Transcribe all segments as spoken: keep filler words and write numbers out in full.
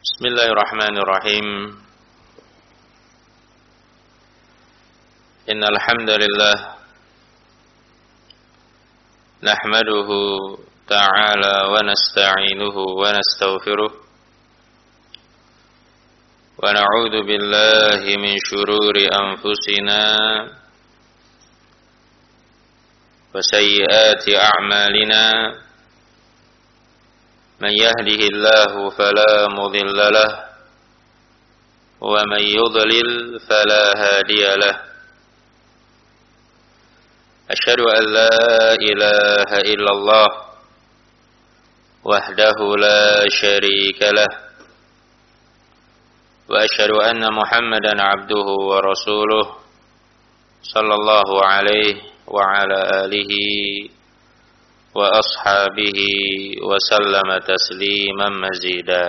Bismillahirrahmanirrahim. Innal hamdalillah nahmaduhu ta'ala wa nasta'inuhu wa nastaghfiruh wa na'udzu billahi min shururi anfusina wa sayyiati a'malina. من يهده الله فلا مضل له ومن يضلل فلا هادي له أشهد أن لا إله إلا الله وحده لا شريك له وأشهد أن محمدا عبده ورسوله صلى الله عليه وعلى آله وأصحابه وسلم تسليما مزيدا.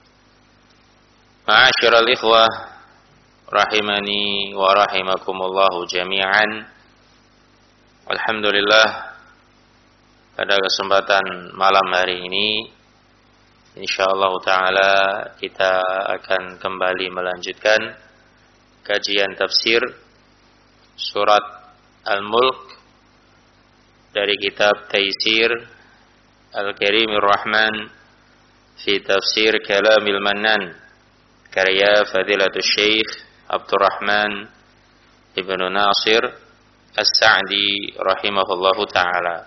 معاشر الإخوة rahimani wa rahimakumullahu jami'an. Alhamdulillah, pada kesempatan malam hari ini insyaallah taala kita akan kembali melanjutkan kajian tafsir surat Al-Mulk dari kitab Taisir Al-Karimir Rahman fi Tafsir Kalamil Mannan karya Fadilatul Syekh Abdurrahman Ibnu Nasir As-Sa'di rahimahullahu ta'ala.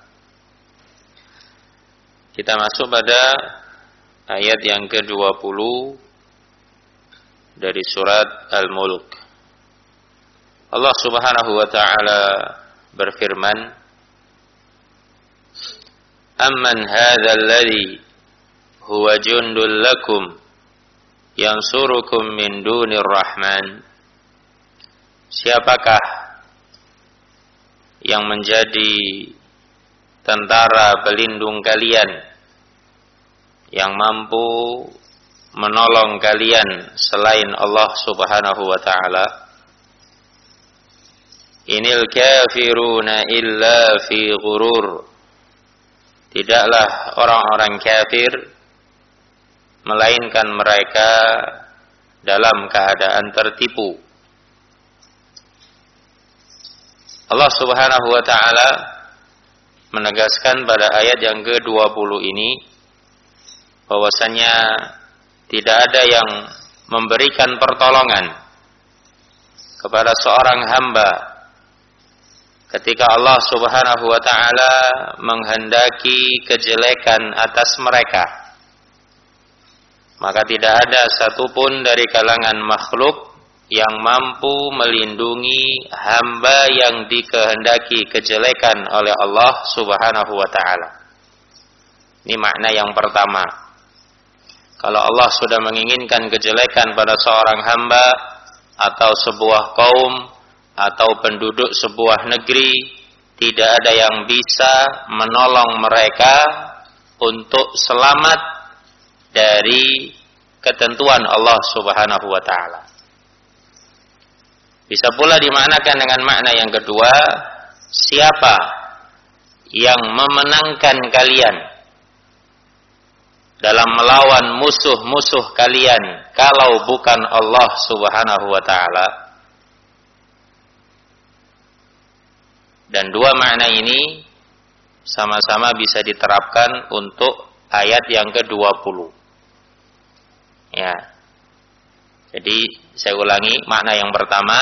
Kita masuk pada ayat yang ke dua puluh dari surat Al-Mulk. Allah Subhanahu wa ta'ala berfirman, Amman hadzal ladzi huwa jundul lakum yansurukum min dunir rahman. Siapakah yang menjadi tentara pelindung kalian yang mampu menolong kalian selain Allah Subhanahu wa taala? Inil kafiruna illa fi ghurur. Tidaklah orang-orang kafir melainkan mereka dalam keadaan tertipu. Allah Subhanahu wa ta'ala menegaskan pada ayat yang ke dua puluh ini bahwasanya tidak ada yang memberikan pertolongan kepada seorang hamba ketika Allah Subhanahu wa ta'ala menghendaki kejelekan atas mereka. Maka tidak ada satupun dari kalangan makhluk yang mampu melindungi hamba yang dikehendaki kejelekan oleh Allah Subhanahu wa ta'ala. Ini makna yang pertama. Kalau Allah sudah menginginkan kejelekan pada seorang hamba atau sebuah kaum atau penduduk sebuah negeri, tidak ada yang bisa menolong mereka untuk selamat dari ketentuan Allah Subhanahu wa ta'ala. Bisa pula dimaknakan dengan makna yang kedua, siapa yang memenangkan kalian dalam melawan musuh-musuh kalian kalau bukan Allah Subhanahu wa ta'ala. Dan dua makna ini sama-sama bisa diterapkan untuk ayat yang ke dua puluh. Ya. Jadi saya ulangi, makna yang pertama,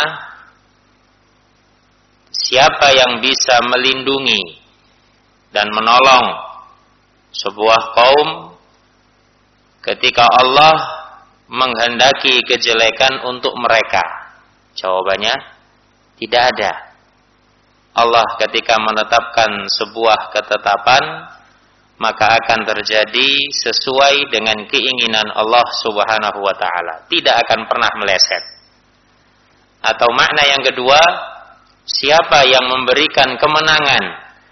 siapa yang bisa melindungi dan menolong sebuah kaum ketika Allah menghendaki kejelekan untuk mereka? Jawabannya tidak ada. Allah ketika menetapkan sebuah ketetapan, maka akan terjadi sesuai dengan keinginan Allah Subhanahu wa ta'ala. Tidak akan pernah meleset. Atau makna yang kedua, siapa yang memberikan kemenangan,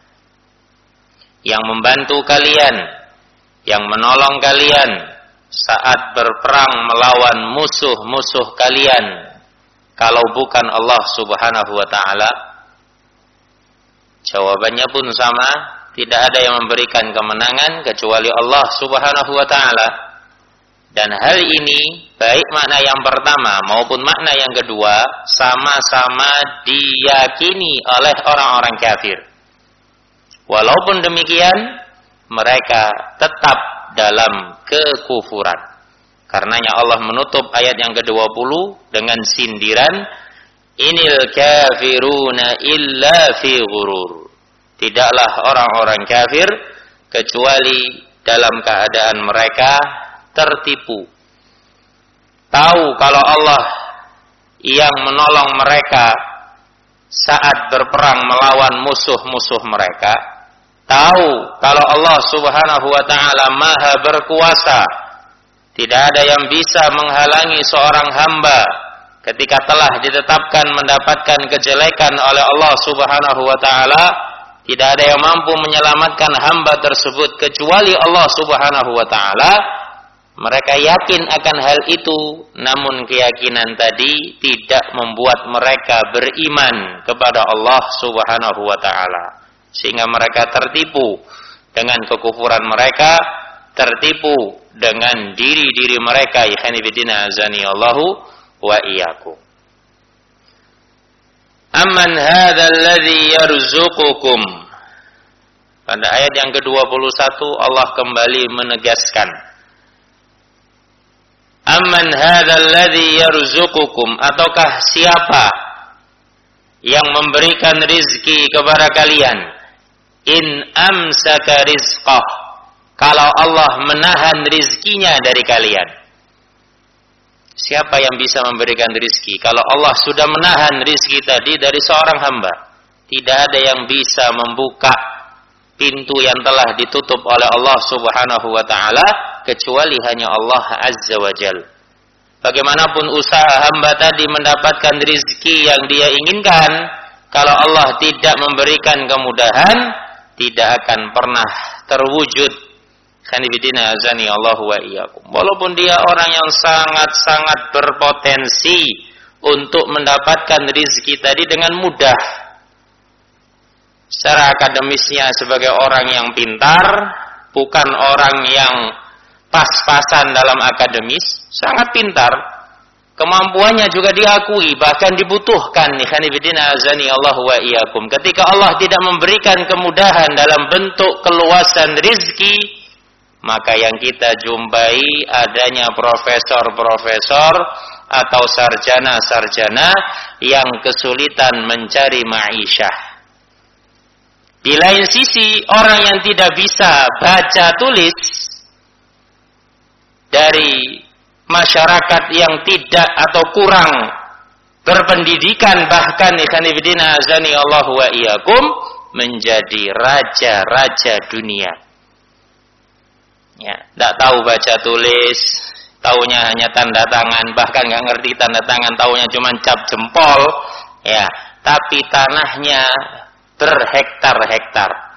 yang membantu kalian, yang menolong kalian saat berperang melawan musuh-musuh kalian, kalau bukan Allah Subhanahu wa ta'ala? Jawabannya pun sama, tidak ada yang memberikan kemenangan kecuali Allah Subhanahu wa ta'ala. Dan hal ini, baik makna yang pertama maupun makna yang kedua, sama-sama diyakini oleh orang-orang kafir. Walaupun demikian, mereka tetap dalam kekufuran. Karenanya Allah menutup ayat yang kedua puluh dengan sindiran, Inil kafiruna illa fi ghurur. Tidaklah orang-orang kafir kecuali dalam keadaan mereka tertipu. Tahu kalau Allah yang menolong mereka saat berperang melawan musuh-musuh mereka. Tahu kalau Allah Subhanahu wa ta'ala maha berkuasa. Tidak ada yang bisa menghalangi seorang hamba ketika telah ditetapkan mendapatkan kejelekan oleh Allah Subhanahu wa ta'ala. Tidak ada yang mampu menyelamatkan hamba tersebut kecuali Allah Subhanahu wa ta'ala. Mereka yakin akan hal itu, namun keyakinan tadi tidak membuat mereka beriman kepada Allah Subhanahu wa ta'ala. Sehingga mereka tertipu dengan kekufuran mereka, tertipu dengan diri-diri mereka. Ikhwanifidina azani Allahu wa iyyakum. Amman hadzal ladzi yarzuqukum. Pada ayat yang kedua puluh satu Allah kembali menegaskan, Amman hadzal ladzi yarzuqukum, ataukah siapa yang memberikan rizki kepada kalian? In amsaka rizqah, kalau Allah menahan rizkinya dari kalian. Siapa yang bisa memberikan rizki kalau Allah sudah menahan rizki tadi dari seorang hamba? Tidak ada yang bisa membuka pintu yang telah ditutup oleh Allah Subhanahu wa ta'ala kecuali hanya Allah Azza wa Jal. Bagaimanapun usaha hamba tadi mendapatkan rizki yang dia inginkan, kalau Allah tidak memberikan kemudahan, tidak akan pernah terwujud. Khanifidina azani Allahu wa iyyakum. Walaupun dia orang yang sangat-sangat berpotensi untuk mendapatkan rizki tadi dengan mudah. Secara akademisnya sebagai orang yang pintar, bukan orang yang pas-pasan dalam akademis, sangat pintar. Kemampuannya juga diakui, bahkan dibutuhkan. Ikhwanifidina azani Allahu wa iyyakum. Ketika Allah tidak memberikan kemudahan dalam bentuk keluasan rizki, maka yang kita jumpai adanya profesor-profesor atau sarjana-sarjana yang kesulitan mencari ma'isyah. Di lain sisi, orang yang tidak bisa baca tulis dari masyarakat yang tidak atau kurang berpendidikan, bahkan ikhwanifidina azani Allahu wa iyyakum, menjadi raja-raja dunia. Ya, tidak tahu baca tulis, taunya hanya tanda tangan, bahkan nggak ngerti tanda tangan, taunya cuma cap jempol, ya, tapi tanahnya berhektar-hektar.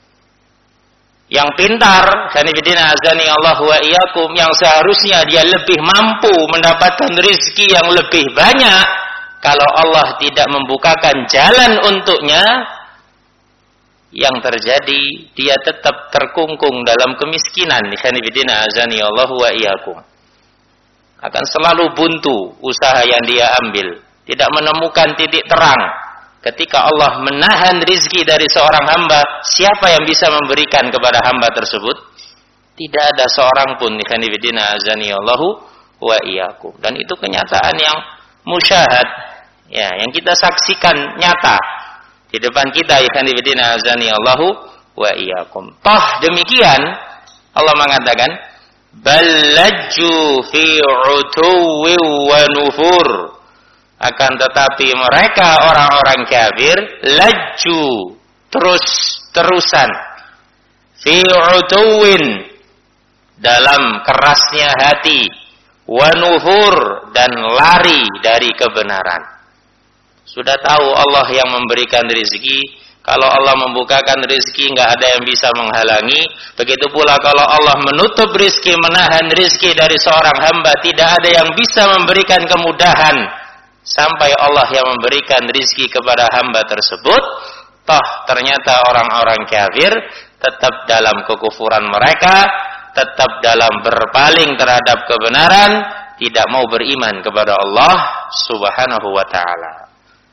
Yang pintar, khanifidina azani Allahu wa iyyakum, yang seharusnya dia lebih mampu mendapatkan rizki yang lebih banyak, kalau Allah tidak membukakan jalan untuknya, yang terjadi dia tetap terkungkung dalam kemiskinan. Khanifidina azani Allahu wa iyyakum. Akan selalu buntu usaha yang dia ambil, tidak menemukan titik terang. Ketika Allah menahan rizki dari seorang hamba, siapa yang bisa memberikan kepada hamba tersebut? Tidak ada seorang pun. Ikhwanifidina azani Allahu wa iyyakum. Dan itu kenyataan yang musyahad, ya, yang kita saksikan nyata di depan kita. Ikhwanifidina azani Allahu wa iyyakum. Toh demikian Allah mengatakan, ballajju fi utuwi wa nufur. Akan tetapi mereka orang-orang kafir laju terus-terusan fi utuwin, dalam kerasnya hati, wa nufur, dan lari dari kebenaran. Sudah tahu Allah yang memberikan rezeki. Kalau Allah membukakan rezeki, nggak ada yang bisa menghalangi. Begitu pula kalau Allah menutup rezeki, menahan rezeki dari seorang hamba, tidak ada yang bisa memberikan kemudahan sampai Allah yang memberikan rizki kepada hamba tersebut. Toh ternyata orang-orang kafir tetap dalam kekufuran mereka, tetap dalam berpaling terhadap kebenaran, tidak mau beriman kepada Allah Subhanahu wa taala.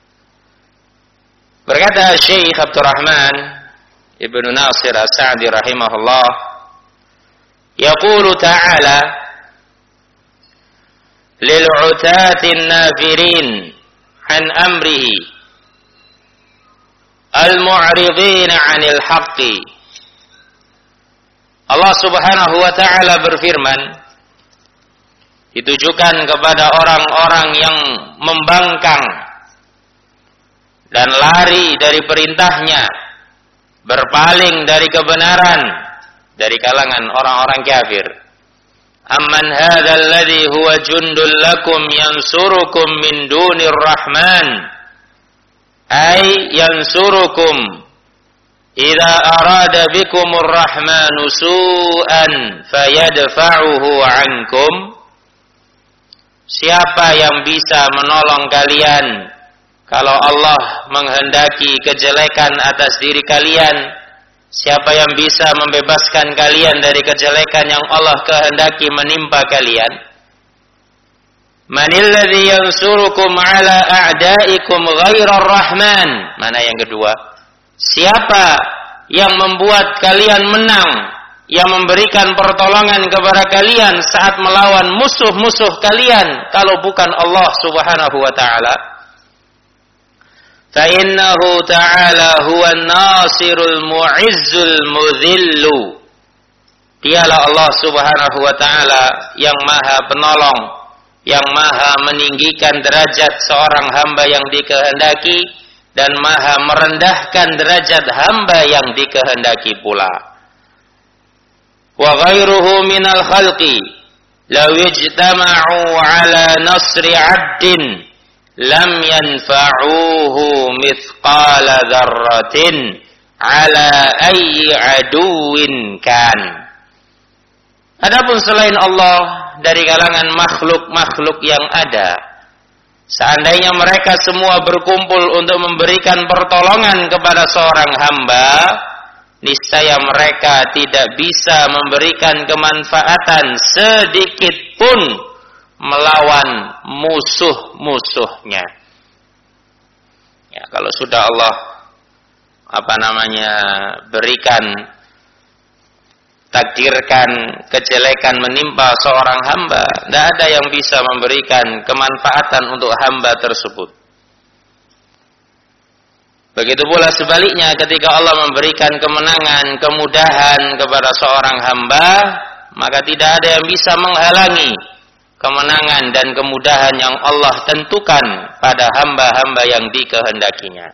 Berkata Syekh Abdurrahman Ibnu Nasir As-Sa'di rahimahullah, yaqulu ta'ala lil'utatin nafirin an amrihi al-mu'ridin 'anil haqqi. Allah Subhanahu wa taala berfirman, ditujukan kepada orang-orang yang membangkang dan lari dari perintahnya, berpaling dari kebenaran, dari kalangan orang-orang kafir. Amman hadzal ladzi huwa jundul lakum yansurukum min dunir rahman, ay yansurukum idza arada bikumur rahmanu su'an fayadfa'uhu 'ankum. Siapa yang bisa menolong kalian kalau Allah menghendaki kejelekan atas diri kalian? Siapa yang bisa membebaskan kalian dari kejelekan yang Allah kehendaki menimpa kalian? Manil ladzi yansurukum 'ala a'da'ikum ghairar rahman. Mana yang kedua? Siapa yang membuat kalian menang, yang memberikan pertolongan kepada kalian saat melawan musuh-musuh kalian kalau bukan Allah Subhanahu wa taala? Fa innahu ta'ala huwan nasirul mu'izzul mudhillu. Dialah Allah Subhanahu wa taala yang Maha Penolong, yang Maha meninggikan derajat seorang hamba yang dikehendaki dan Maha merendahkan derajat hamba yang dikehendaki pula. Wa ghairuhu minal khalqi law ijtama'u 'ala nasri 'abdin lam yanfa'uhu mithqala dzarratin 'ala ayyi 'aduwin kan. Adapun selain Allah dari kalangan makhluk-makhluk yang ada, seandainya mereka semua berkumpul untuk memberikan pertolongan kepada seorang hamba, niscaya mereka tidak bisa memberikan kemanfaatan sedikit pun melawan musuh-musuhnya. Ya, kalau sudah Allah apa namanya berikan, takdirkan kejelekan menimpa seorang hamba, tidak ada yang bisa memberikan kemanfaatan untuk hamba tersebut. Begitu pula sebaliknya, ketika Allah memberikan kemenangan, kemudahan kepada seorang hamba, maka tidak ada yang bisa menghalangi kemenangan dan kemudahan yang Allah tentukan pada hamba-hamba yang dikehendakinya.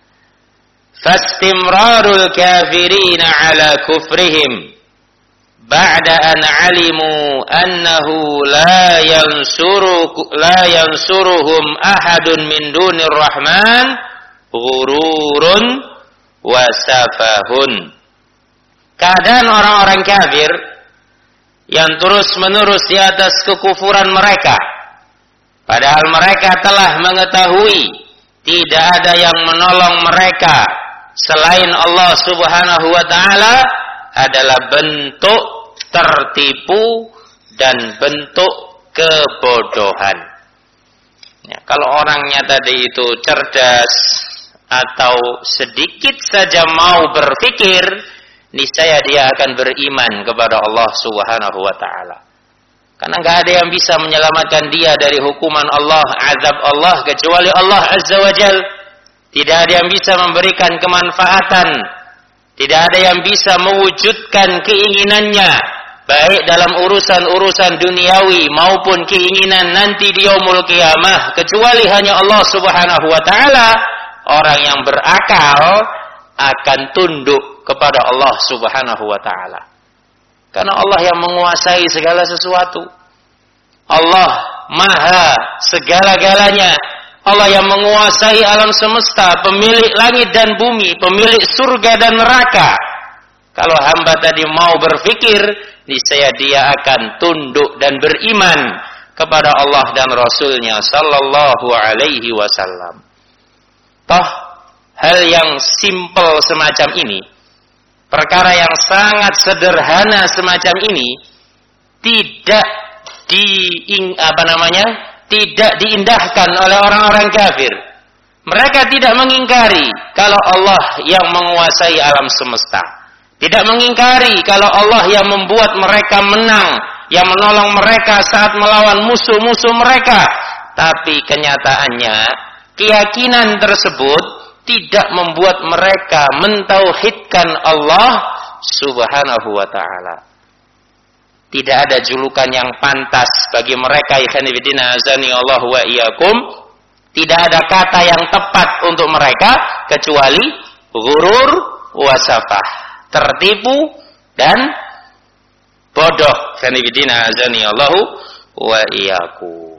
Fastimrarul kafirina ala kufrihim ba'da an alimu annahu la yansuru la yansuruhum ahadun min dunir rahman ghururun wa safahun. Keadaan orang-orang kafir yang terus-menerus di atas kekufuran mereka, padahal mereka telah mengetahui tidak ada yang menolong mereka selain Allah Subhanahu wa taala, adalah bentuk tertipu dan bentuk kebodohan. Ya, kalau orangnya tadi itu cerdas atau sedikit saja mau berpikir, niscaya dia akan beriman kepada Allah Subhanahu wa taala. Karena enggak ada yang bisa menyelamatkan dia dari hukuman Allah, azab Allah, kecuali Allah Azza wa Jalla. Tidak ada yang bisa memberikan kemanfaatan, tidak ada yang bisa mewujudkan keinginannya, baik dalam urusan-urusan duniawi maupun keinginan nanti di yaumul qiyamah, kecuali hanya Allah Subhanahu wa taala. Orang yang berakal akan tunduk kepada Allah Subhanahu wa taala. Karena Allah yang menguasai segala sesuatu. Allah Maha segala-galanya. Allah yang menguasai alam semesta, pemilik langit dan bumi, pemilik surga dan neraka. Kalau hamba tadi mau berpikir, niscaya dia akan tunduk dan beriman kepada Allah dan Rasulnya sallallahu alaihi wasallam. Toh hal yang simpel semacam ini, perkara yang sangat sederhana semacam ini tidak di apa namanya? tidak diindahkan oleh orang-orang kafir. Mereka tidak mengingkari kalau Allah yang menguasai alam semesta. Tidak mengingkari kalau Allah yang membuat mereka menang, yang menolong mereka saat melawan musuh-musuh mereka. Tapi kenyataannya, keyakinan tersebut tidak membuat mereka mentauhidkan Allah Subhanahu wa ta'ala. Tidak ada julukan yang pantas bagi mereka, ikhwan fillah azani Allah wa iyyakum. Tidak ada kata yang tepat untuk mereka kecuali ghurur wasafah, tertipu dan bodoh. Sanibidina azani Allahu wa iyyakum.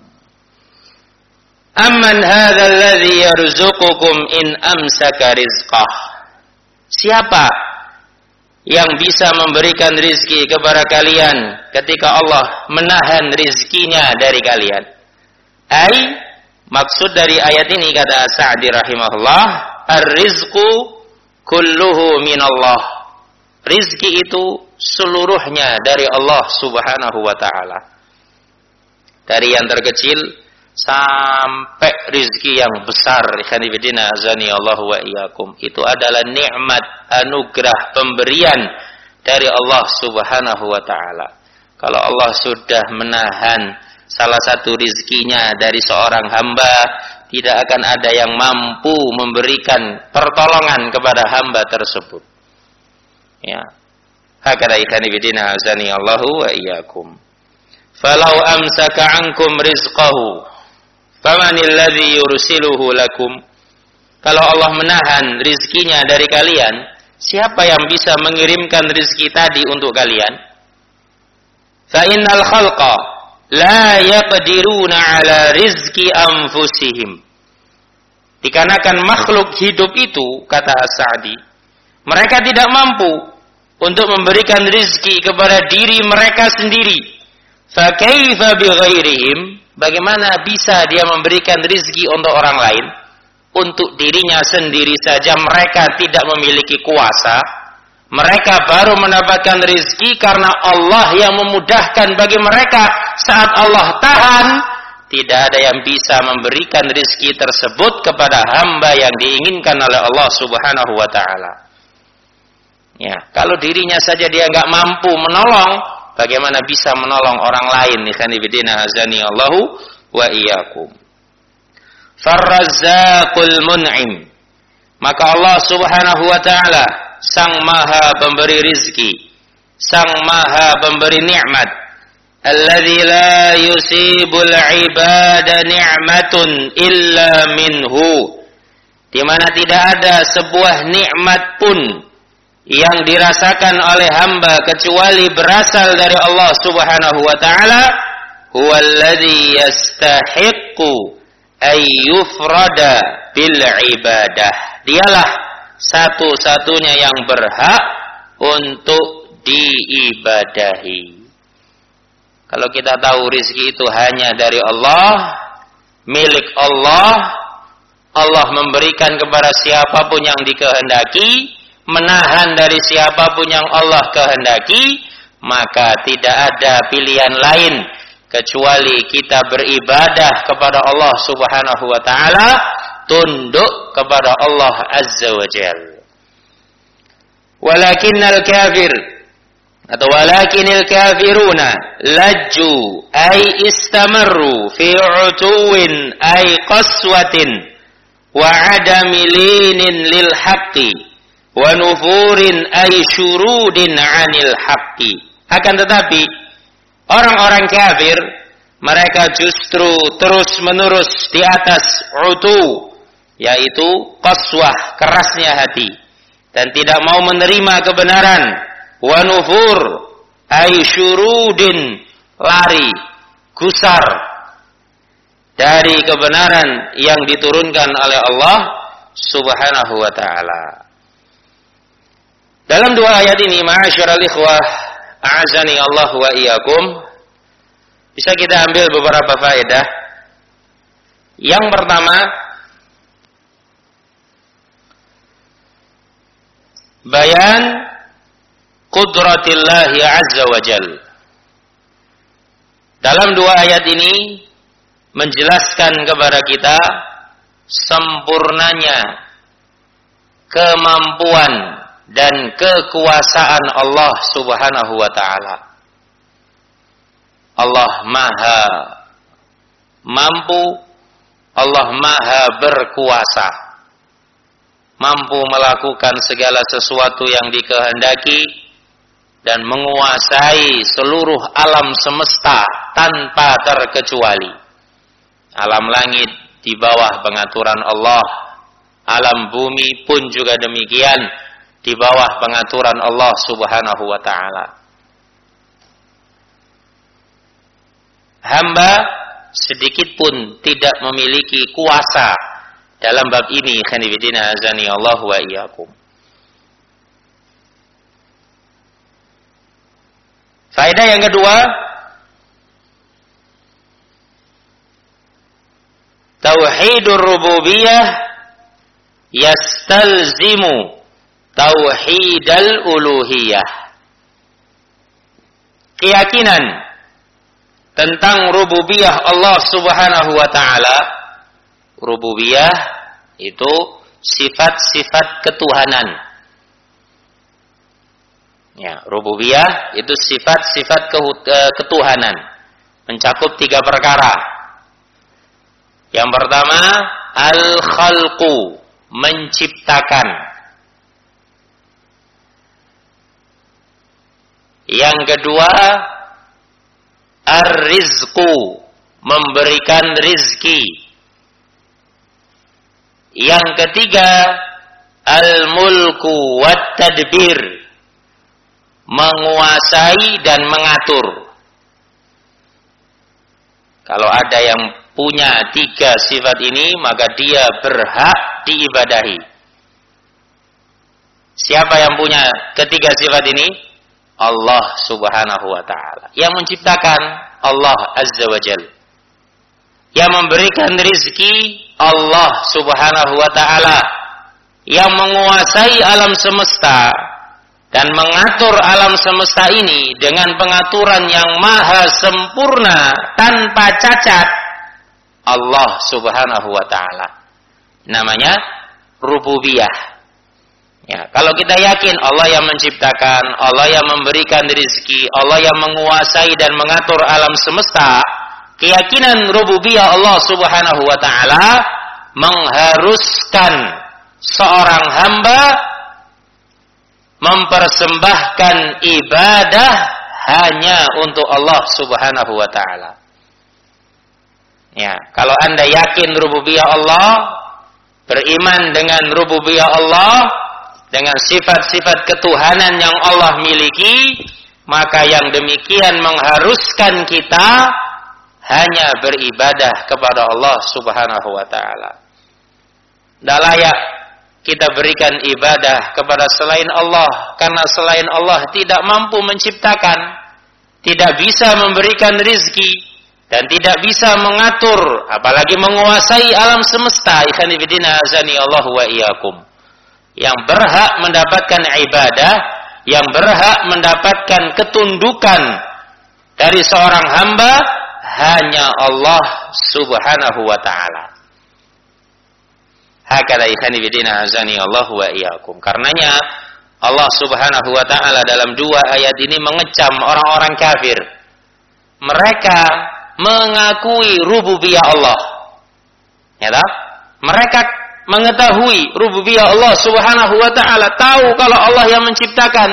Amman hadzal ladzi yarzuqukum in amsaka rizqah. Siapa yang bisa memberikan rizki kepada kalian ketika Allah menahan rizkinya dari kalian? Ai, maksud dari ayat ini kata Sa'di rahimahullah, ar-rizqu kulluhu minallah. Rizki itu seluruhnya dari Allah Subhanahu wa ta'ala. Dari yang terkecil sampai rizki yang besar, khanibidina azani Allah wa iyyakum, itu adalah nikmat, anugerah, pemberian dari Allah Subhanahu wa ta'ala. Kalau Allah sudah menahan salah satu rizkinya dari seorang hamba, tidak akan ada yang mampu memberikan pertolongan kepada hamba tersebut. Ya. Hakada ikhwanifidina azani Allahu wa iyyakum. Falau amsaka ankum rizqahu famanil ladzi yursiluhu lakum. Kalau Allah menahan rizkinya dari kalian, siapa yang bisa mengirimkan rizki tadi untuk kalian? Fa innal khalqa la yaqdiruna ala rizki anfusihim. Dikarenakan makhluk hidup itu, kata As-Sa'di, mereka tidak mampu untuk memberikan rizki kepada diri mereka sendiri. Fa kaifa bi ghairihim? Bagaimana bisa dia memberikan rizki untuk orang lain? Untuk dirinya sendiri saja mereka tidak memiliki kuasa. Mereka baru mendapatkan rizki karena Allah yang memudahkan bagi mereka. Saat Allah tahan, tidak ada yang bisa memberikan rizki tersebut kepada hamba yang diinginkan oleh Allah Subhanahu wa ta'ala. Ya, kalau dirinya saja dia nggak mampu menolong, bagaimana bisa menolong orang lain? Ikhwanifidina azani Allahu wa iyyakum. Farrazzaqul mun'im. Maka Allah Subhanahu wa ta'ala, Sang Maha pemberi rizki, Sang Maha pemberi nikmat. Alladzi la yusibul ibada ni'matun illa minhu. Di mana tidak ada sebuah nikmat pun yang dirasakan oleh hamba kecuali berasal dari Allah Subhanahu wa ta'ala. Huwallazi yastahiqqu ay yufrada bil ibadah. Dialah satu-satunya yang berhak untuk diibadahi. Kalau kita tahu rizki itu hanya dari Allah, milik Allah, Allah memberikan kepada siapapun yang dikehendaki, menahan dari siapapun yang Allah kehendaki, maka tidak ada pilihan lain kecuali kita beribadah kepada Allah Subhanahu wa ta'ala, tunduk kepada Allah Azza wa Jalla. Walakinnal kafir atau walakinil kafiruna lajju ay istamarru fi utuwin ay qaswatin wa adami linin lil haqqi wa nufurin ay syurudin anil haqqi. Akan tetapi orang-orang kafir mereka justru terus menerus di atas utu, yaitu qaswah, kerasnya hati, dan tidak mau menerima kebenaran. Wa nufur ay syurudin, lari, gusar dari kebenaran yang diturunkan oleh Allah Subhanahu wa ta'ala. Dalam dua ayat ini, ma'asyiral ikhwah, a'azani Allah wa iyyakum, bisa kita ambil beberapa faedah. Yang pertama, bayan qudratillahi azza wa jal. Dalam dua ayat ini menjelaskan kepada kita sempurnanya kemampuan dan kekuasaan Allah Subhanahu wa ta'ala. Allah maha mampu, Allah maha berkuasa, mampu melakukan segala sesuatu yang dikehendaki dan menguasai seluruh alam semesta tanpa terkecuali. Alam langit di bawah pengaturan Allah, alam bumi pun juga demikian di bawah pengaturan Allah Subhanahu wa ta'ala. Hamba sedikit pun tidak memiliki kuasa dalam bab ini. Khanifidina azani Allah wa iyyakum. Faedah yang kedua, tauhidur rububiyah yastalzimu tauhidal uluhiyah. Keyakinan tentang rububiyah Allah Subhanahu wa ta'ala. Rububiyah itu sifat-sifat ketuhanan. Ya, rububiyah itu sifat-sifat ketuhanan. Mencakup tiga perkara. Yang pertama, al-khalqu, menciptakan. Yang kedua, ar-rizqu, memberikan rizki. Yang ketiga, al-mulku wat-tadbir, menguasai dan mengatur. Kalau ada yang punya tiga sifat ini, maka dia berhak diibadahi. Siapa yang punya ketiga sifat ini? Allah Subhanahu wa ta'ala. Yang menciptakan Allah Azza wa Jal. Yang memberikan rizki Allah Subhanahu wa ta'ala. Yang menguasai alam semesta dan mengatur alam semesta ini dengan pengaturan yang maha sempurna tanpa cacat, Allah Subhanahu wa ta'ala. Namanya rububiyah. Ya, kalau kita yakin Allah yang menciptakan, Allah yang memberikan rezeki, Allah yang menguasai dan mengatur alam semesta, keyakinan rububiyah Allah Subhanahu wa ta'ala mengharuskan seorang hamba mempersembahkan ibadah hanya untuk Allah Subhanahu wa ta'ala. Ya, kalau Anda yakin rububiyah Allah, beriman dengan rububiyah Allah, dengan sifat-sifat ketuhanan yang Allah miliki, maka yang demikian mengharuskan kita hanya beribadah kepada Allah Subhanahu wa ta'ala. Tidak layak kita berikan ibadah kepada selain Allah, karena selain Allah tidak mampu menciptakan, tidak bisa memberikan rizki, dan tidak bisa mengatur, apalagi menguasai alam semesta. Ikhwani fillah azani Allah wa iyyakum. Yang berhak mendapatkan ibadah, yang berhak mendapatkan ketundukan dari seorang hamba hanya Allah Subhanahu wa ta'ala. Hakala ikhwani fillah azani Allah wa iyyakum. Karenanya Allah Subhanahu wa ta'ala dalam dua ayat ini mengecam orang-orang kafir. Mereka mengakui rububiyah Allah. Ya tak? Mereka mengetahui rububiyah Allah Subhanahu wa ta'ala, tahu kalau Allah yang menciptakan,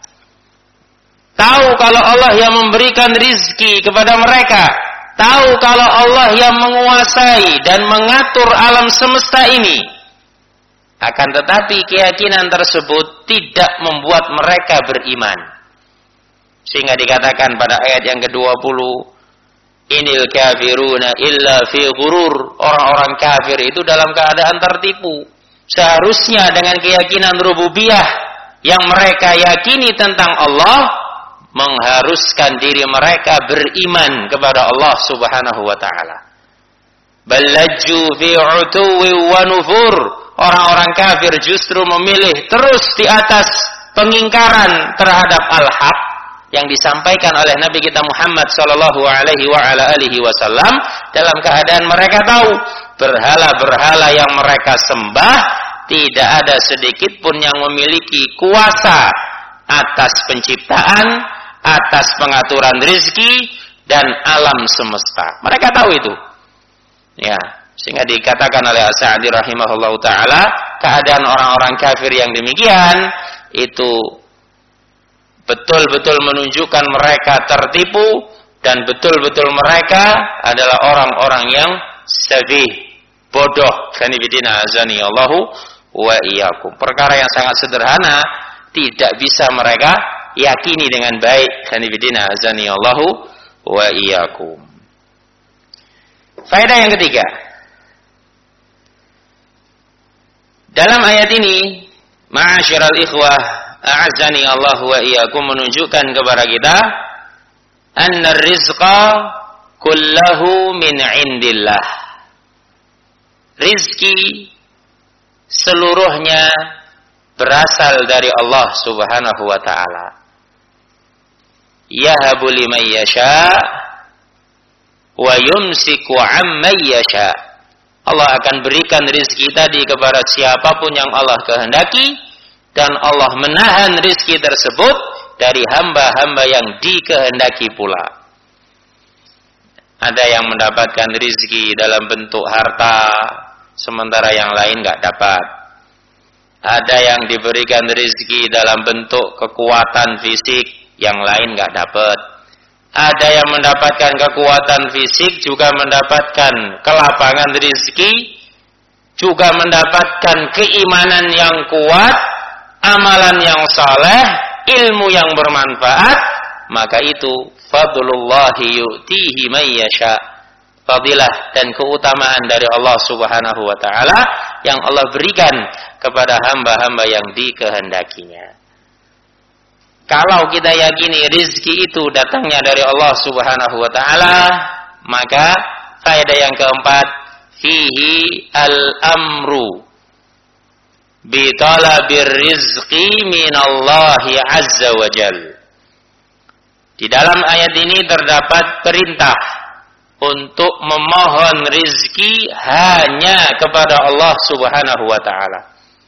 tahu kalau Allah yang memberikan rizki kepada mereka, tahu kalau Allah yang menguasai dan mengatur alam semesta ini. Akan tetapi keyakinan tersebut tidak membuat mereka beriman. Sehingga dikatakan pada ayat yang kedua puluh, Inil kafiruna illa fi ghurur. Orang-orang kafir itu dalam keadaan tertipu. Seharusnya dengan keyakinan rububiyah yang mereka yakini tentang Allah, mengharuskan diri mereka beriman kepada Allah Subhanahu wa ta'ala. Ballajju fi utuwi wa nufur. Orang-orang kafir justru memilih terus di atas pengingkaran terhadap al-haq yang disampaikan oleh Nabi kita Muhammad sallallahu alaihi wa ala alihi wasallam, dalam keadaan mereka tahu berhala-berhala yang mereka sembah tidak ada sedikit pun yang memiliki kuasa atas penciptaan, atas pengaturan rezeki dan alam semesta. Mereka tahu itu. Ya, sehingga dikatakan oleh As-Sa'di rahimahullahu taala, keadaan orang-orang kafir yang demikian itu betul-betul menunjukkan mereka tertipu dan betul-betul mereka adalah orang-orang yang safih, bodoh. Kanibidina azani Allahu wa iyyakum. Perkara yang sangat sederhana tidak bisa mereka yakini dengan baik. Kanibidina azani Allahu wa iyyakum. Faedah yang ketiga. Dalam ayat ini, ma'asyiral ikhwah, a'azzani Allah wa iyyakum, menunjukkan kepada kita anna rizqa kullahu min indillah. Rizki seluruhnya berasal dari Allah Subhanahu wa taala. Yahabu liman yasha wa yumsiku amman yasha. Allah akan berikan rizki tadi kepada siapapun yang Allah kehendaki, dan Allah menahan rizki tersebut dari hamba-hamba yang dikehendaki pula. Ada yang mendapatkan rizki dalam bentuk harta, sementara yang lain nggak dapat. Ada yang diberikan rizki dalam bentuk kekuatan fisik, yang lain nggak dapat. Ada yang mendapatkan kekuatan fisik, juga mendapatkan kelapangan rizki, juga mendapatkan keimanan yang kuat, amalan yang saleh, ilmu yang bermanfaat. Maka itu fadlullahi yu'tihi man yasha. Fadilah dan keutamaan dari Allah Subhanahu wa taala yang Allah berikan kepada hamba-hamba yang dikehendakinya. Kalau kita yakini rizki itu datangnya dari Allah Subhanahu wa taala, maka faedah yang keempat, fihi al-amru bi talabir rizqi minallahi azza wa jal. Di dalam ayat ini terdapat perintah untuk memohon rizki hanya kepada Allah Subhanahu wa taala.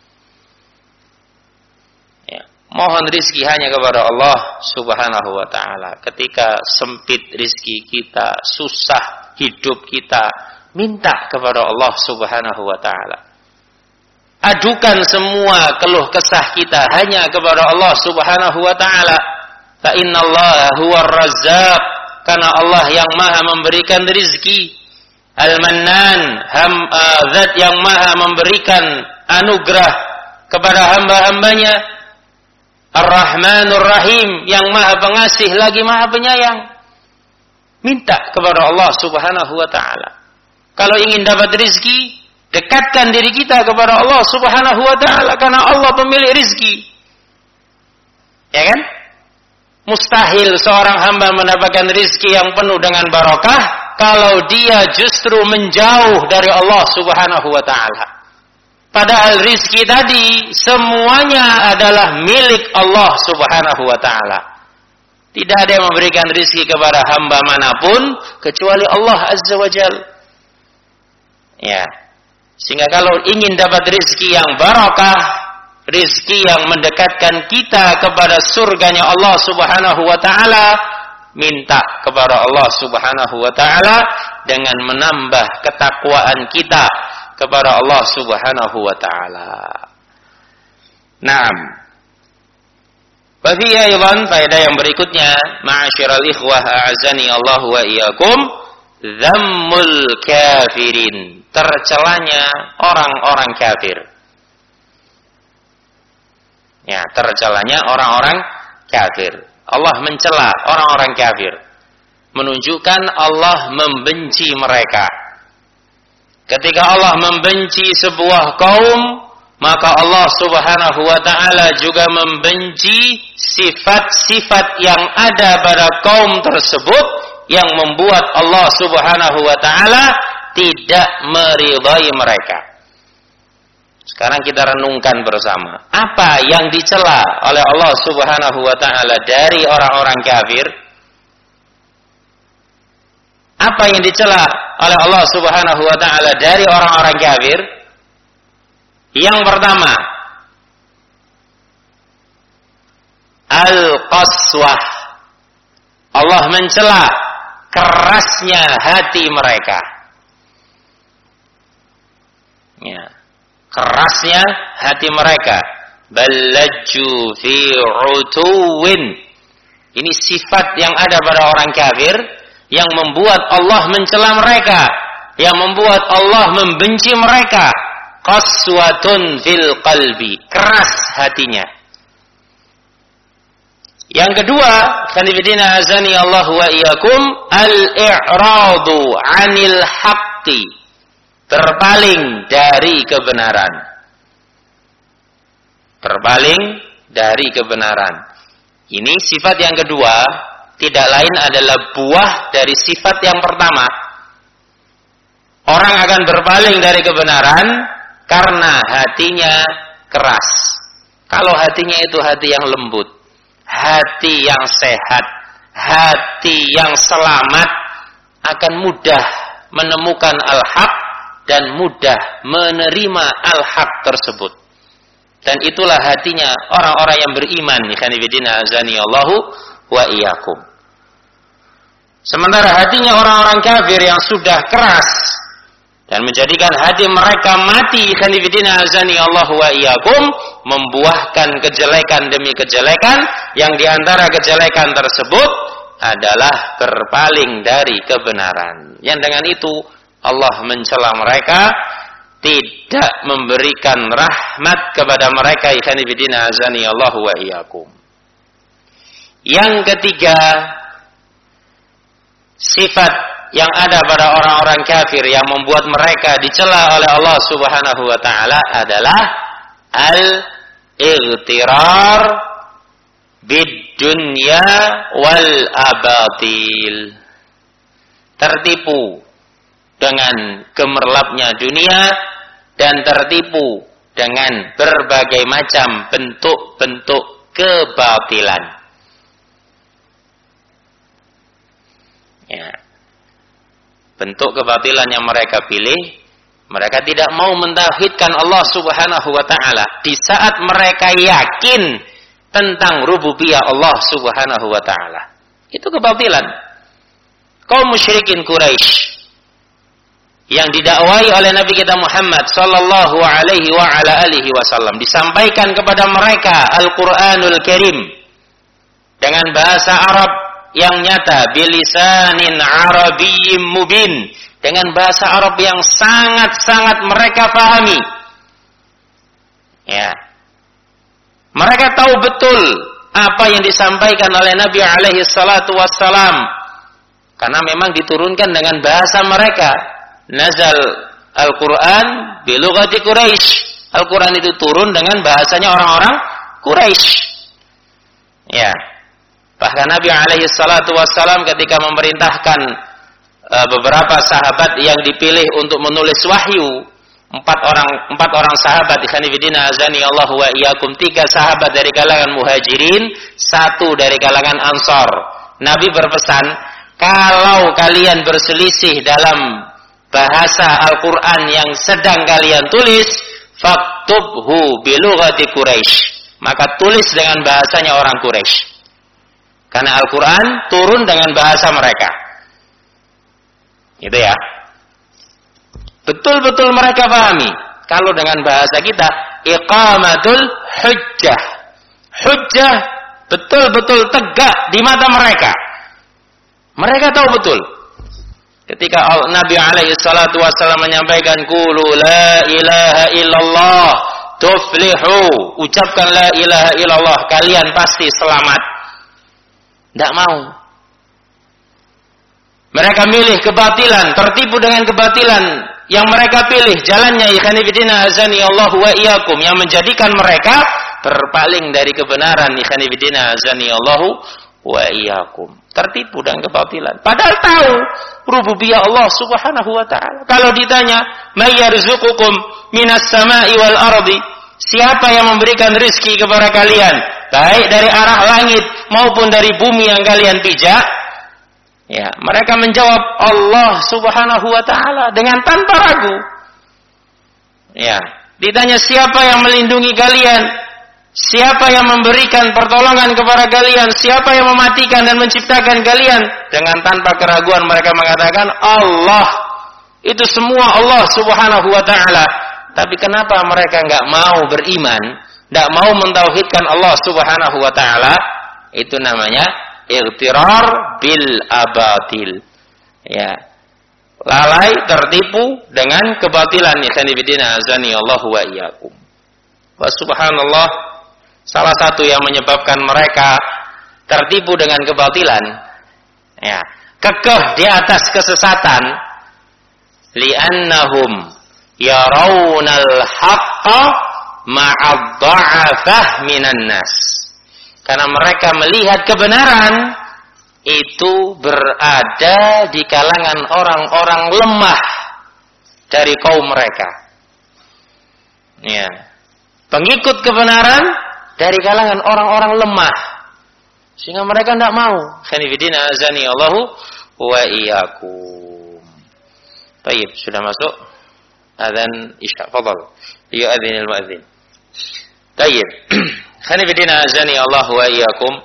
Mohon rizki hanya kepada Allah Subhanahu wa ta'ala. Ketika sempit rizki kita, susah hidup kita, minta kepada Allah Subhanahu wa ta'ala. Adukan semua keluh kesah kita hanya kepada Allah Subhanahu wa ta'ala. Fa innallaha huwar razzaq, karena Allah yang maha memberikan rizki. Al-Mannan, zat yang maha memberikan anugerah kepada hamba-hambanya. Ar-Rahmanur Rahim, yang maha pengasih lagi maha penyayang. Minta kepada Allah Subhanahu wa ta'ala. Kalau ingin dapat rizki, dekatkan diri kita kepada Allah Subhanahu wa ta'ala, karena Allah pemilik rizki. Ya kan? Mustahil seorang hamba mendapatkan rizki yang penuh dengan barakah kalau dia justru menjauh dari Allah Subhanahu wa ta'ala. Padahal rizki tadi semuanya adalah milik Allah Subhanahu wa ta'ala. Tidak ada yang memberikan rizki kepada hamba manapun kecuali Allah Azza wa Jal. Ya. Sehingga kalau ingin dapat rizki yang barakah, rizki yang mendekatkan kita kepada surganya Allah Subhanahu wa ta'ala, minta kepada Allah Subhanahu wa ta'ala dengan menambah ketakwaan kita kepada Allah Subhanahu wa ta'ala. Naam. Wa fi aydan faedah yang berikutnya, ma'asyiral ikhwah a'azani Allah wa iyyakum, dhammul kafirin, tercelanya orang-orang kafir. Ya, tercelanya orang-orang kafir. Allah mencela orang-orang kafir, menunjukkan Allah membenci mereka. Ketika Allah membenci sebuah kaum, maka Allah Subhanahu wa ta'ala juga membenci sifat-sifat yang ada pada kaum tersebut yang membuat Allah Subhanahu wa ta'ala tidak meridai mereka. Sekarang kita renungkan bersama. Apa yang dicela oleh Allah Subhanahu wa taala dari orang-orang kafir? Apa yang dicela oleh Allah Subhanahu wa taala dari orang-orang kafir? Yang pertama, al-qaswah. Allah mencela kerasnya hati mereka. Ya, kerasnya hati mereka. Ballajju fi utuwin. Ini sifat yang ada pada orang kafir yang membuat Allah mencela mereka, yang membuat Allah membenci mereka. Qaswatun fil qalbi, keras hatinya. Yang kedua, khanifidina azani Allah wa iyyakum, al-i'radu 'anil haqqi, terpaling dari kebenaran. Terpaling dari kebenaran. Ini sifat yang kedua, tidak lain adalah buah dari sifat yang pertama. Orang akan berpaling dari kebenaran karena hatinya keras. Kalau hatinya itu hati yang lembut, hati yang sehat, hati yang selamat, akan mudah menemukan al-haq dan mudah menerima al-haq tersebut. Dan itulah hatinya orang-orang yang beriman. Ikhwanifidina azani Allahu wa iyyakum. Sementara hatinya orang-orang kafir yang sudah keras dan menjadikan hati mereka mati, ikhwanifidina azani Allahu wa iyyakum, membuahkan kejelekan demi kejelekan, yang diantara kejelekan tersebut adalah berpaling dari kebenaran. Yang dengan itu Allah mencela mereka, tidak memberikan rahmat kepada mereka, ikhwanifidina azani Allahu wa iyyakum. Yang ketiga, sifat yang ada pada orang-orang kafir yang membuat mereka dicela oleh Allah Subhanahu wa taala adalah al-ightirar bid-dunya wal abatil. Tertipu dengan gemerlapnya dunia dan tertipu dengan berbagai macam bentuk-bentuk kebatilan. Ya. Bentuk kebatilan yang mereka pilih, mereka tidak mau mentauhidkan Allah Subhanahu wa taala di saat mereka yakin tentang rububiyah Allah Subhanahu wa taala. Itu kebatilan. Kaum musyrikin Quraisy yang didakwai oleh Nabi kita Muhammad sallallahu alaihi wa ala alihi wasallam, disampaikan kepada mereka Al-Qur'anul Karim dengan bahasa Arab yang nyata, bilisanin arabiyyin mubin, dengan bahasa Arab yang sangat-sangat mereka pahami. Ya. Mereka tahu betul apa yang disampaikan oleh Nabi alaihi salatu wassalam, karena memang diturunkan dengan bahasa mereka. Nazal Al-Quran bilughati Quraisy. Al-Quran itu turun dengan bahasanya orang-orang Quraisy. Ya. Bahkan Nabi alaihi salatu wassalam ketika memerintahkan uh, beberapa sahabat yang dipilih untuk menulis wahyu, empat orang empat orang sahabat, ikhwanifidina azani Allahu wa iyyakum, tiga sahabat dari kalangan muhajirin, satu dari kalangan ansar. Nabi berpesan, kalau kalian berselisih dalam bahasa Al-Quran yang sedang kalian tulis, faktubhu bilughati Quraisy, maka tulis dengan bahasanya orang Quraisy. Karena Al-Quran turun dengan bahasa mereka. Gitu ya. Betul-betul mereka pahami. Kalau dengan bahasa kita, iqamatul hujjah. Hujjah betul-betul tegak di mata mereka. Mereka tahu betul. Ketika Nabi alaihi salatu wassalam menyampaikan, qulu la ilaha illallah tuflihu, ucapkan la ilaha illallah, kalian pasti selamat. Tidak mau. Mereka milih kebatilan, tertipu dengan kebatilan yang mereka pilih jalannya, ikhwanifidina azani Allahu wa iyyakum, yang menjadikan mereka berpaling dari kebenaran, ikhwanifidina azani Allahu wa iyyakum. tertipu dengan kebatilan. Padahal tahu rububiyah Allah Subhanahu wa taala. Kalau ditanya, "May yarzuqukum minas sama'i wal ardi?" Siapa yang memberikan rezeki kepada kalian, baik dari arah langit maupun dari bumi yang kalian pijak? Ya, mereka menjawab Allah Subhanahu wa taala dengan tanpa ragu. Ya, ditanya siapa yang melindungi kalian? Siapa yang memberikan pertolongan kepada kalian? Siapa yang mematikan dan menciptakan kalian? Dengan tanpa keraguan mereka mengatakan Allah. Itu semua Allah Subhanahu wa taala. Tapi kenapa mereka enggak mau beriman, enggak mau mentauhidkan Allah Subhanahu wa taala? Itu namanya ightirar bil abatil. Ya. Lalai, tertipu dengan kebatilan. Ikhwanifidina azani Allahu wa iyyakum. Wa subhanallah, salah satu yang menyebabkan mereka tertipu dengan kebatilan, ya, kekeh di atas kesesatan, li'annahum yarawnal haqqa ma'ad-dha'afah minan nas. Karena mereka melihat kebenaran itu berada di kalangan orang-orang lemah dari kaum mereka. Ya. Pengikut kebenaran dari kalangan orang-orang lemah, sehingga mereka tidak mau. Khanifidina azani Allahu wa iyyakum. Baik, sudah masuk azan isya. Fadhal yu'adzinul muadzin. Baik. Khanifidina azani Allahu wa iyyakum.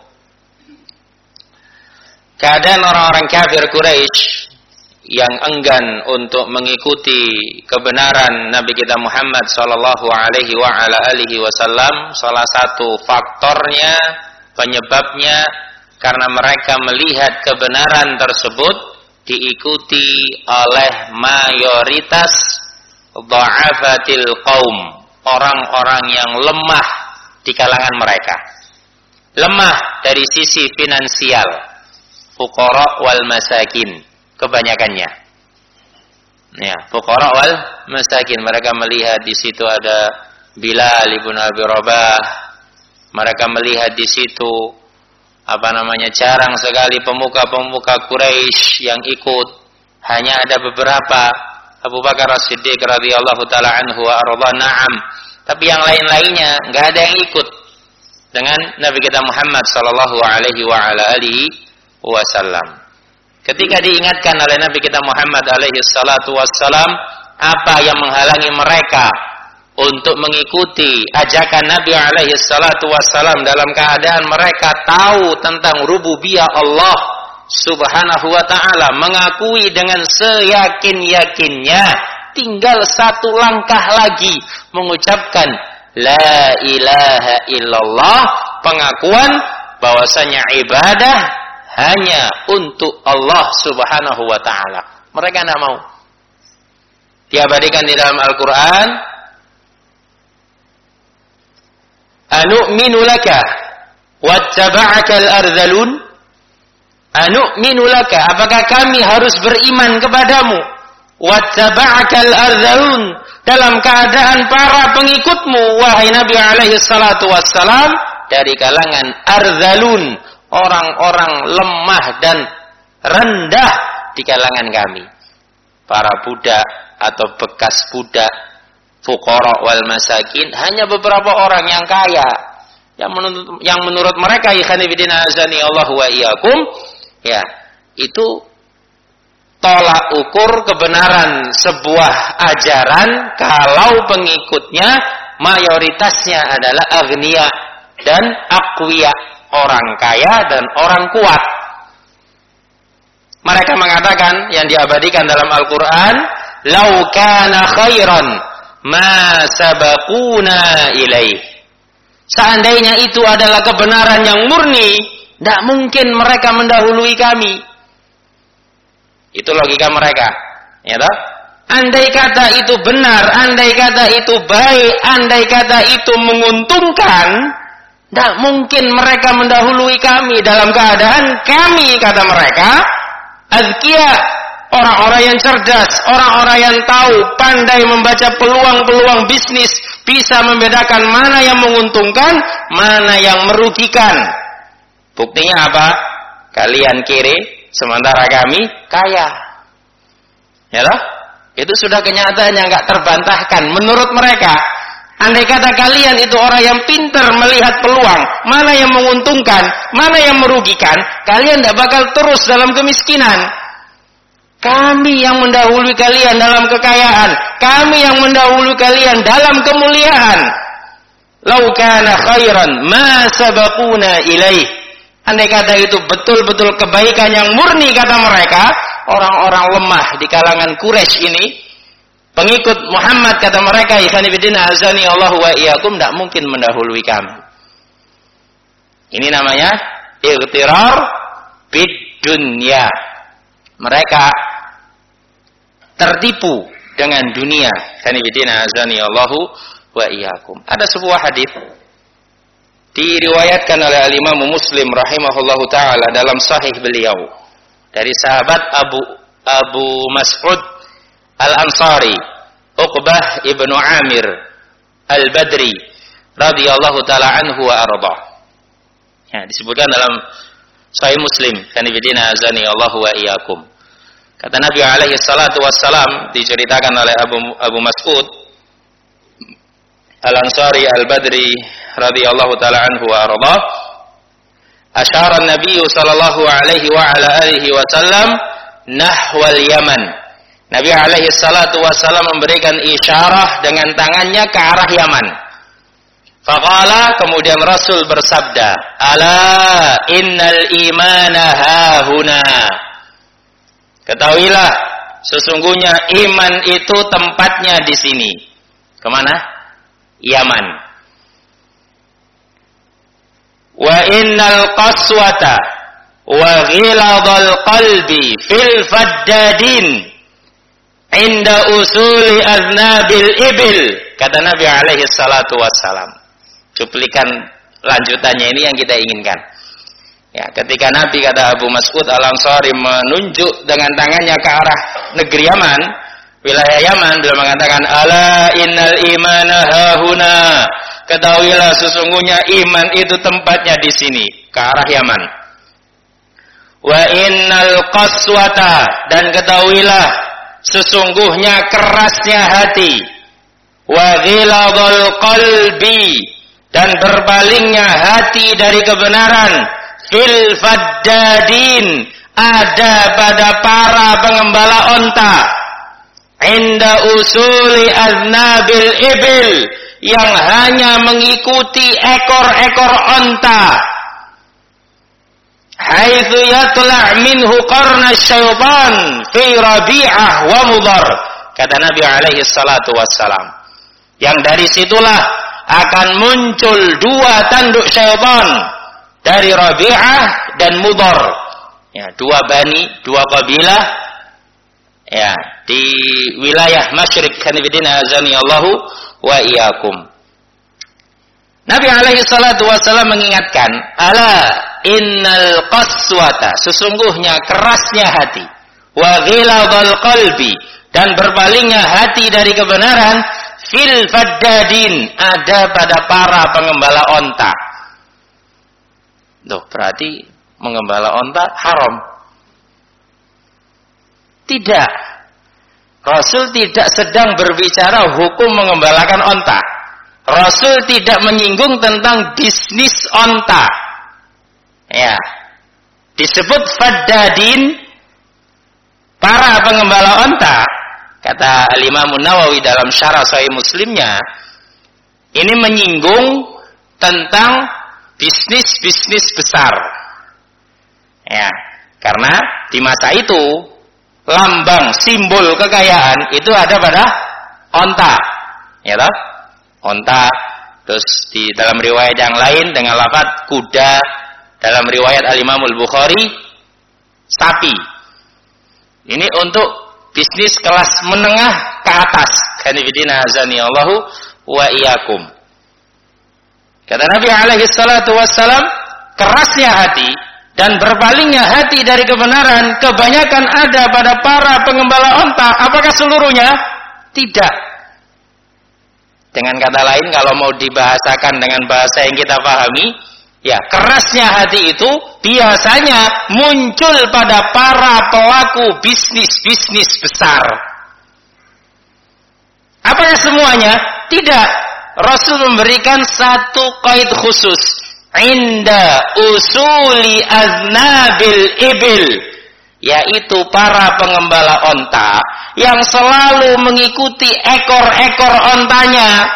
Keadaan orang-orang kafir Quraisy yang enggan untuk mengikuti kebenaran Nabi kita Muhammad sallallahu alaihi wa ala alihi wasallam, salah satu faktornya, penyebabnya karena mereka melihat kebenaran tersebut diikuti oleh mayoritas dha'afatil qaum, orang-orang yang lemah di kalangan mereka. Lemah dari sisi finansial, fuqara wal masakin, kebanyakannya. Ya, fuqara wal masakin, mereka melihat di situ ada Bilal ibn Abi Rabah. Mereka melihat di situ apa namanya, jarang sekali pemuka-pemuka Quraisy yang ikut. Hanya ada beberapa, Abu Bakar As-Siddiq radhiyallahu taala anhu wa arda, na'am. Tapi yang lain-lainnya enggak ada yang ikut dengan Nabi kita Muhammad sallallahu alaihi wa ala alihi wasallam. Ketika diingatkan oleh Nabi kita Muhammad alaihi salatu wassalam apa yang menghalangi mereka untuk mengikuti ajakan Nabi alaihi salatu wassalam dalam keadaan mereka tahu tentang rububiyah Allah Subhanahu wa ta'ala, mengakui dengan seyakin-yakinnya, tinggal satu langkah lagi mengucapkan la ilaha illallah, pengakuan bahwasanya ibadah hanya untuk Allah Subhanahu wa ta'ala. Mereka tidak mau. Diabadikan di dalam Al-Quran, anu'minu laka wattaba'aka al-ardhalun. Anu'minu laka, apakah kami harus beriman kepadamu? Wattaba'aka al-ardhalun, dalam keadaan para pengikutmu wahai Nabi alaihi salatu wassalam dari kalangan ardhalun, orang-orang lemah dan rendah di kalangan kami, para budak atau bekas budak, fuqara wal masakin, hanya beberapa orang yang kaya yang menurut, yang menurut mereka ikhwanifidina azani Allah wa iyyakum, ya, itu tolak ukur kebenaran sebuah ajaran kalau pengikutnya mayoritasnya adalah agniya dan aqwiya, orang kaya dan orang kuat. Mereka mengatakan yang diabadikan dalam Al-Quran, lau kana khairan ma sabaquna ilaih. Seandainya itu adalah kebenaran yang murni, tidak mungkin mereka mendahului kami. Itu logika mereka, ya toh? Andai kata itu benar, andai kata itu baik, andai kata itu menguntungkan, tidak mungkin mereka mendahului kami. Dalam keadaan kami, kata mereka, azkiya, orang-orang yang cerdas, orang-orang yang tahu, pandai membaca peluang-peluang bisnis, bisa membedakan mana yang menguntungkan, mana yang merugikan. Buktinya apa? kalian kere, sementara kami kaya. Ya toh? Itu sudah kenyataan yang enggak terbantahkan menurut mereka. Andai kata kalian itu orang yang pintar melihat peluang, mana yang menguntungkan, mana yang merugikan, kalian tidak bakal terus dalam kemiskinan. Kami yang mendahului kalian dalam kekayaan, kami yang mendahului kalian dalam kemuliaan. Lau kana khairan ma sabaquna ilaih. Andai kata itu betul-betul kebaikan yang murni kata mereka, orang-orang lemah di kalangan Quraisy ini, pengikut Muhammad kata mereka, ikhwani fillah azani Allah wa iyyakum, tidak mungkin mendahului kami. Ini namanya ightirar bid dunya. Mereka tertipu dengan dunia. Ikhwani fillah azani Allah wa iyyakum. Ada sebuah hadis diriwayatkan oleh al-Imam Muslim rahimahullahu taala dalam sahih beliau dari sahabat Abu Abu Mas'ud Al-Ansari, Uqbah ibnu Amir Al-Badri radhiyallahu taala anhu wa arda. Ya, disebutkan dalam Sahih Muslim, kanibidina azani Allah wa iyyakum. Kata Nabi alaihi salatu wassalam, diceritakan oleh Abu Abu Mas'ud Al-Ansari Al-Badri radhiyallahu taala anhu wa arda, asyara an-nabiy sallallahu alaihi wa ala alihi wasallam nahwal Yaman. Nabi alaihi salatu wassalam memberikan isyarah dengan tangannya ke arah Yaman. Faqala, kemudian Rasul bersabda, ala innal imana hahuna. Ketahuilah, sesungguhnya iman itu tempatnya di sini. Kemana? Yaman. Wa innal qaswata wa ghiladul qalbi fil faddadin inda usuli aznabil ibil. Kata Nabi alaihi salatu wassalam. Cuplikan lanjutannya ini yang kita inginkan. Ya, ketika Nabi, kata Abu Mas'ud Al-Ansari, menunjuk dengan tangannya ke arah negeri Yaman, wilayah Yaman, beliau mengatakan, ala innal imana hahuna. Ketahuilah sesungguhnya iman itu tempatnya di sini, ke arah Yaman. Wa innal qaswata, dan ketahuilah sesungguhnya kerasnya hati. Wa ghiladul qalbi, dan berpalingnya hati dari kebenaran. Fil faddadin, ada pada para pengembala onta. Inda usuli aznabil ibil, yang hanya mengikuti ekor-ekor onta. Haitsu yatla' minhu qarna syaitan fi Rabi'ah wa Mudhar. Kata Nabi alaihi salatu wassalam, yang dari situlah akan muncul dua tanduk syaitan, dari Rabi'ah dan Mudhar. Ya, dua bani, dua kabilah, ya, di wilayah Masyriq, kanibidina azani Allahu wa iyyakum. Nabi alaihi salatu wassalam mengingatkan, ala innal qaswata, sesungguhnya kerasnya hati, wa ghiladul qalbi, dan berpalingnya hati dari kebenaran, fil faddadin, ada pada para pengembala onta. Tuh, berarti mengembala onta haram? Tidak. Rasul tidak sedang berbicara hukum mengembalakan onta. Rasul tidak menyinggung tentang bisnis onta. Ya. Disebut faddadin, para pengembala onta. Kata Al-Imam Nawawi dalam syarah Sahih Muslimnya, ini menyinggung tentang bisnis-bisnis besar. Ya, karena di masa itu lambang simbol kekayaan itu ada pada onta. Ya toh? Onta. Terus di dalam riwayat yang lain dengan lafaz kuda, dalam riwayat Al-Imam Al-Bukhari sapi. Ini untuk bisnis kelas menengah ke atas. Kanibidina azani Allahu wa iyyakum. Kata Nabi alaihi salatu wassalam, kerasnya hati dan berpalingnya hati dari kebenaran kebanyakan ada pada para pengembala onta. Apakah seluruhnya? Tidak. Dengan kata lain, kalau mau dibahasakan dengan bahasa yang kita pahami, Ya, kerasnya hati itu biasanya muncul pada para pelaku bisnis-bisnis besar. Apakah semuanya? Tidak. Rasul memberikan satu qaid khusus. Inda usuli aznabil ibil, yaitu para pengembala onta yang selalu mengikuti ekor-ekor ontanya,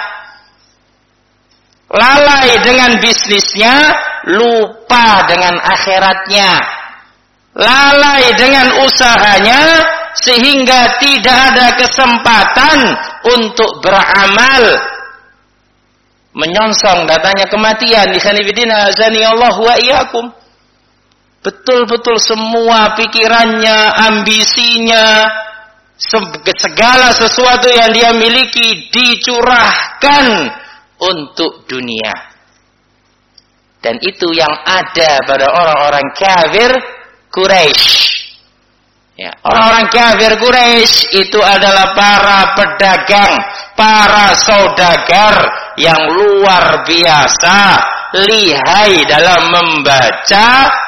lalai dengan bisnisnya, lupa dengan akhiratnya, lalai dengan usahanya, sehingga tidak ada kesempatan untuk beramal, menyongsong datanya kematian. Ikhwanifidina azani Allah wa iyyakum. Betul-betul semua pikirannya, ambisinya, segala sesuatu yang dia miliki dicurahkan untuk dunia. Dan itu yang ada pada orang-orang kafir Quraisy. Ya, orang-orang kafir Quraisy itu adalah para pedagang, para saudagar yang luar biasa lihai dalam membaca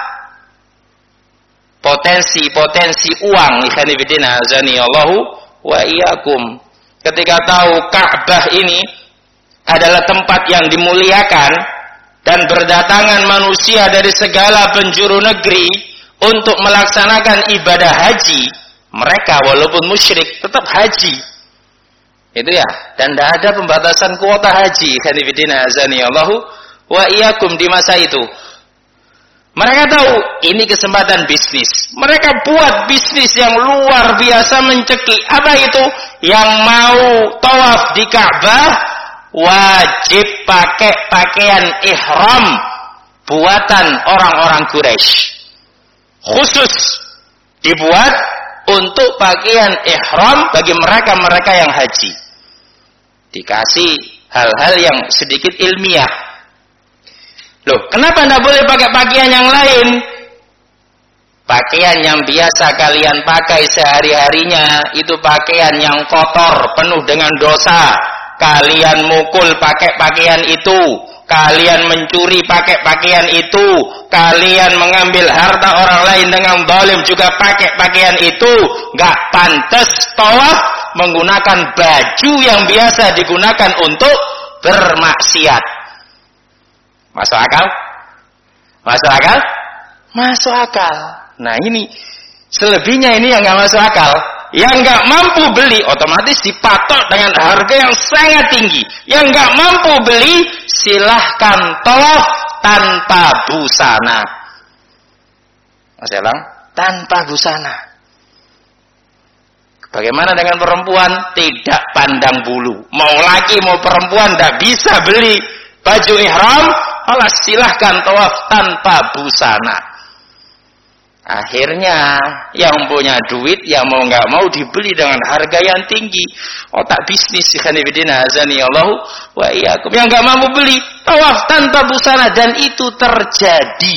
potensi-potensi uang. Ikhwanifidina azani Allahu wa iyyakum. Ketika tahu Ka'bah ini adalah tempat yang dimuliakan dan berdatangan manusia dari segala penjuru negeri untuk melaksanakan ibadah haji, mereka walaupun musyrik tetap haji. Itu ya, dan tidak ada pembatasan kuota haji. Ikhwanifidina azani Allahu wa iyyakum di masa itu. Mereka tahu ini kesempatan bisnis. Mereka buat bisnis yang luar biasa mencekik. Apa itu? Yang mau tawaf di Ka'bah wajib pakai pakaian ihram buatan orang-orang Quraisy. Khusus dibuat untuk pakaian ihram bagi mereka-mereka yang haji. Dikasih hal-hal yang sedikit ilmiah. Loh, kenapa tidak boleh pakai pakaian yang lain? Pakaian yang biasa kalian pakai sehari-harinya itu pakaian yang kotor, penuh dengan dosa. Kalian mukul pakai pakaian itu, kalian mencuri pakai pakaian itu, kalian mengambil harta orang lain dengan zalim juga pakai pakaian itu. Gak pantas tawaf menggunakan baju yang biasa digunakan untuk bermaksiat. Masuk akal? Masuk akal? Masuk akal. Nah ini, selebihnya ini yang gak masuk akal. Yang gak mampu beli, otomatis dipatok dengan harga yang sangat tinggi. Yang gak mampu beli, silahkan tawaf tanpa busana. Masih ulang? Tanpa busana. Bagaimana dengan perempuan? Tidak pandang bulu. Mau laki mau perempuan tidak bisa beli baju ihram, malah silahkan tawaf tanpa busana. Akhirnya yang punya duit, yang mau nggak mau dibeli dengan harga yang tinggi. Otak bisnis ikhwanifidina azani Allahu wa iyyakum. Yang nggak mampu beli tawaf tanpa busana, dan itu terjadi.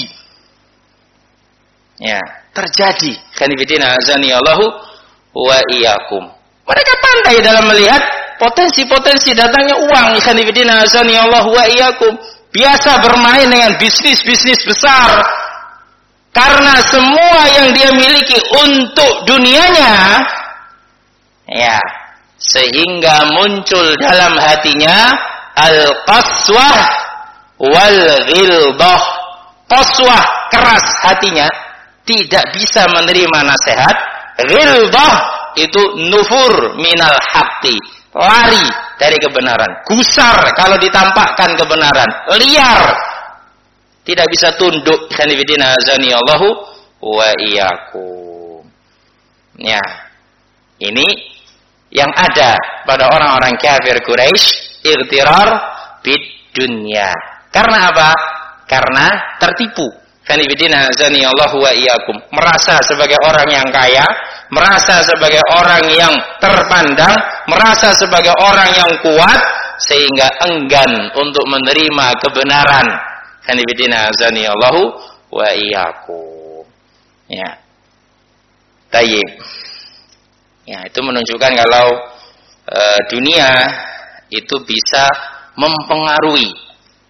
Ya, terjadi. Ikhwanifidina azani Allahu wa iyyakum. Mereka pandai dalam melihat potensi-potensi datangnya uang. Ikhwanifidina azani Allahu wa iyyakum. Biasa bermain dengan bisnis-bisnis besar. Karena semua yang dia miliki untuk dunianya, ya, sehingga muncul dalam hatinya al-qaswah wal-ghilbah. Qaswah, keras hatinya, tidak bisa menerima nasihat. Ghilbah itu nufur minal haqqi, lari dari kebenaran, gusar kalau ditampakkan kebenaran, liar, tidak bisa tunduk. Khanifidina azani Allahu wa iyyakum. Ya, ini yang ada pada orang-orang kafir Quraisy, ightirar bid dunya. Karena apa? Karena tertipu. Khanifidina azani Allahu wa iyyakum. Merasa sebagai orang yang kaya, merasa sebagai orang yang terpandang, merasa sebagai orang yang kuat, sehingga enggan untuk menerima kebenaran. Khanifidina azani Allahu wa iyyakum. Ya. Tayyib. Ya, itu menunjukkan kalau e, dunia itu bisa mempengaruhi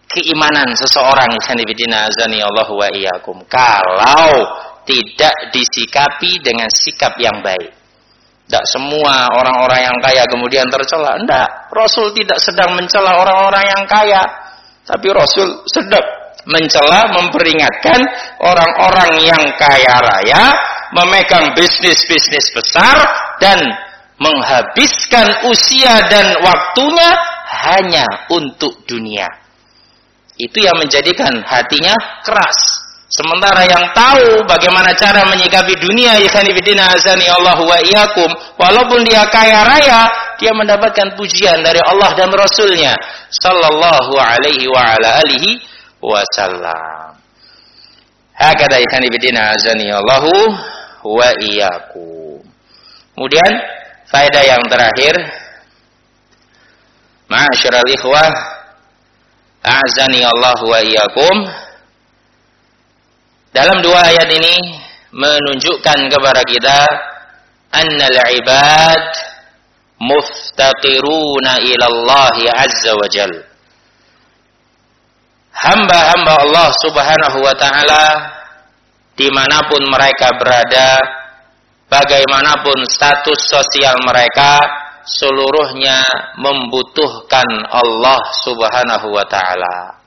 keimanan seseorang, ikhwanifidina azani Allah wa iyyakum, kalau tidak disikapi dengan sikap yang baik. Tidak semua orang-orang yang kaya kemudian tercela. Tidak, Rasul tidak sedang mencela orang-orang yang kaya, tapi Rasul sedang mencela, memperingatkan orang-orang yang kaya raya, memegang bisnis-bisnis besar dan menghabiskan usia dan waktunya hanya untuk dunia. Itu yang menjadikan hatinya keras. Sementara yang tahu bagaimana cara menyikapi dunia, ikhwanifidina azani Allah wa iyyakum, walaupun dia kaya raya, dia mendapatkan pujian dari Allah dan Rasulnya sallallahu alaihi wa ala alihi wasallam. Hakada ikhwanifidina azani Allah wa iyyakum. Kemudian faedah yang terakhir, ma'asyiral ikhwah azani Allah wa iyyakum, dalam dua ayat ini menunjukkan kepada kita annal ibad muftaqiruna ila Allah azza wa jal. Hamba-hamba Allah subhanahu wa ta'ala dimanapun mereka berada, bagaimanapun status sosial mereka, seluruhnya membutuhkan Allah subhanahu wa ta'ala.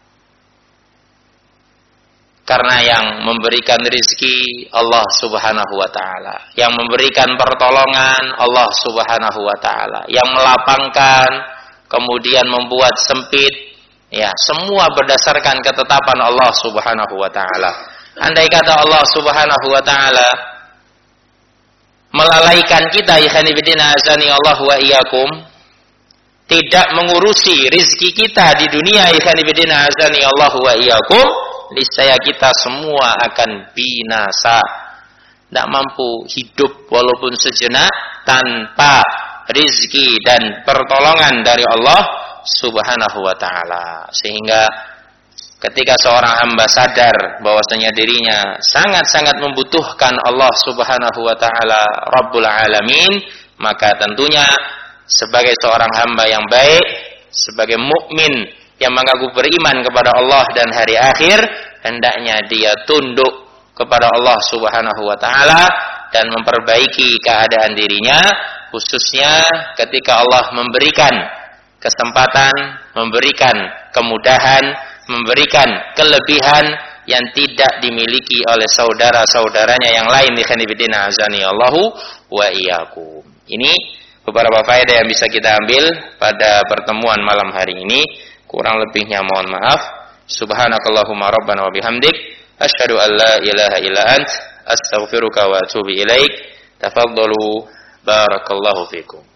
Karena yang memberikan rizki Allah subhanahu wa ta'ala, yang memberikan pertolongan Allah subhanahu wa ta'ala, yang melapangkan kemudian membuat sempit, ya, semua berdasarkan ketetapan Allah subhanahu wa ta'ala. Andai kata Allah subhanahu wa ta'ala melalaikan kita, ikhwanifidina azani Allah wa iyyakum, tidak mengurusi rizki kita di dunia, ikhwanifidina azani Allah wa iyyakum, niscaya kita semua akan binasa. Tidak mampu hidup walaupun sejenak tanpa rizki dan pertolongan dari Allah subhanahu wa ta'ala. Sehingga ketika seorang hamba sadar bahwasanya dirinya sangat-sangat membutuhkan Allah subhanahu wa ta'ala Rabbul Alamin, maka tentunya sebagai seorang hamba yang baik, sebagai mukmin yang mengaku beriman kepada Allah dan hari akhir, hendaknya dia tunduk kepada Allah subhanahu wa ta'ala dan memperbaiki keadaan dirinya, khususnya ketika Allah memberikan kesempatan, memberikan kemudahan, memberikan kelebihan yang tidak dimiliki oleh saudara-saudaranya yang lain. Ikhwanifidina azani Allahu wa iyyakum. Ini beberapa faedah yang bisa kita ambil pada pertemuan malam hari ini. Kurang lebihnya mohon maaf. Subhanakallahumma rabbana wa bihamdik, asyhadu an la ilaha illa ant, astaghfiruka wa atubu ilaik. Tafaddalu, barakallahu fikum.